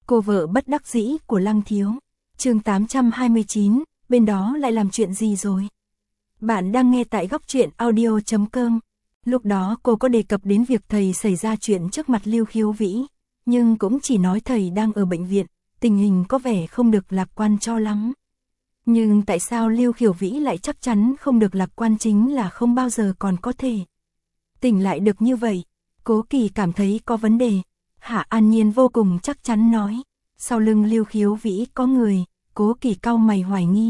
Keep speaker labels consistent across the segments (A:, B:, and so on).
A: Cô vợ bất đắc dĩ của Lăng Thiếu. Chương 829, bên đó lại làm chuyện gì rồi? Bạn đang nghe tại Góc Truyện Audio.com. Lúc đó cô có đề cập đến việc thầy xảy ra chuyện trước mặt Lưu Khiếu Vĩ, nhưng cũng chỉ nói thầy đang ở bệnh viện, tình hình có vẻ không được lạc quan cho lắm. Nhưng tại sao Lưu Khiếu Vĩ lại chắc chắn không được lạc quan, chính là không bao giờ còn có thể tỉnh lại được như vậy? Cố Kỳ cảm thấy có vấn đề. Hạ An Nhiên vô cùng chắc chắn nói, sau lưng Lưu Khiếu Vĩ có người. Cố Kỳ cau mày hoài nghi.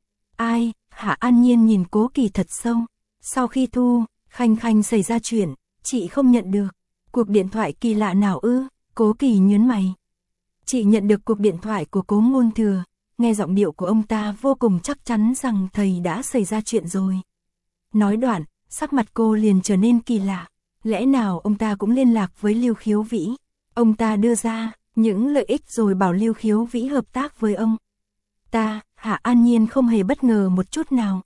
A: Ai? Hạ An Nhiên nhìn Cố Kỳ thật sâu. Sau khi Thu Khanh Khanh xảy ra chuyện, chị không nhận được cuộc điện thoại kỳ lạ nào ư? Cố Kỳ nhớn mày. Chị nhận được cuộc điện thoại của Cố Ngôn Thừa. Nghe giọng điệu của ông ta vô cùng chắc chắn rằng thầy đã xảy ra chuyện rồi. Nói đoạn, sắc mặt cô liền trở nên kỳ lạ. Lẽ nào ông ta cũng liên lạc với Lưu Khiếu Vĩ? Ông ta đưa ra những lợi ích rồi bảo Lưu Khiếu Vĩ hợp tác với ông ta. Hạ An Nhiên không hề bất ngờ một chút nào.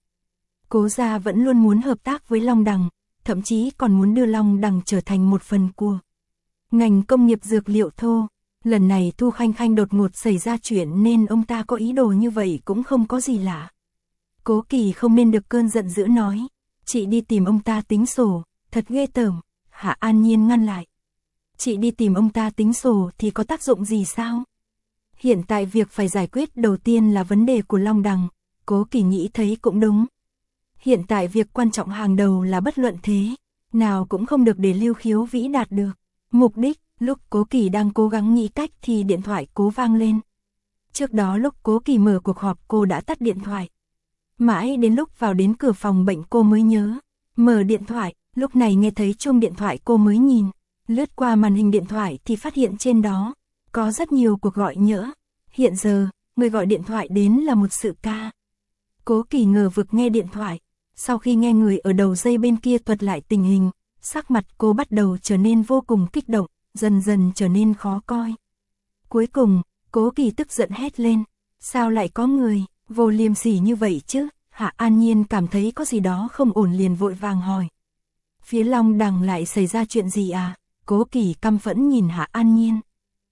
A: Cố gia vẫn luôn muốn hợp tác với Long Đằng, thậm chí còn muốn đưa Long Đằng trở thành một phần của ngành công nghiệp dược liệu thô. Lần này Thu Khanh Khanh đột ngột xảy ra chuyện nên ông ta có ý đồ như vậy cũng không có gì lạ. Cố Kỳ không nên được cơn giận dữ nói, chị đi tìm ông ta tính sổ, thật ghê tởm. Hạ An Nhiên ngăn lại. Chị đi tìm ông ta tính sổ thì có tác dụng gì sao? Hiện tại việc phải giải quyết đầu tiên là vấn đề của Long Đằng. Cố Kỳ nghĩ thấy cũng đúng. Hiện tại việc quan trọng hàng đầu là bất luận thế nào cũng không được để Lưu Khiếu Vĩ đạt được mục đích. Lúc Cố Kỳ đang cố gắng nghĩ cách thì điện thoại Cố vang lên. Trước đó lúc Cố Kỳ mở cuộc họp cô đã tắt điện thoại. Mãi đến lúc vào đến cửa phòng bệnh cô mới nhớ mở điện thoại. Lúc này nghe thấy chuông điện thoại cô mới nhìn lướt qua màn hình điện thoại thì phát hiện trên đó có rất nhiều cuộc gọi nhỡ. Hiện giờ, người gọi điện thoại đến là một sự ca. Cố Kỳ ngờ vực nghe điện thoại. Sau khi nghe người ở đầu dây bên kia thuật lại tình hình, sắc mặt cô bắt đầu trở nên vô cùng kích động, dần dần trở nên khó coi. Cuối cùng, Cố Kỳ tức giận hét lên. Sao lại có người vô liêm sỉ như vậy chứ? Hạ An Nhiên cảm thấy có gì đó không ổn liền vội vàng hỏi. Phía Long Đằng lại xảy ra chuyện gì à? Cố Kỳ căm phẫn nhìn Hạ An Nhiên.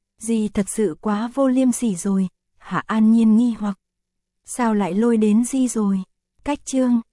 A: Dì thật sự quá vô liêm sỉ rồi. Hạ An Nhiên nghi hoặc. Sao lại lôi đến Di rồi? Cách chương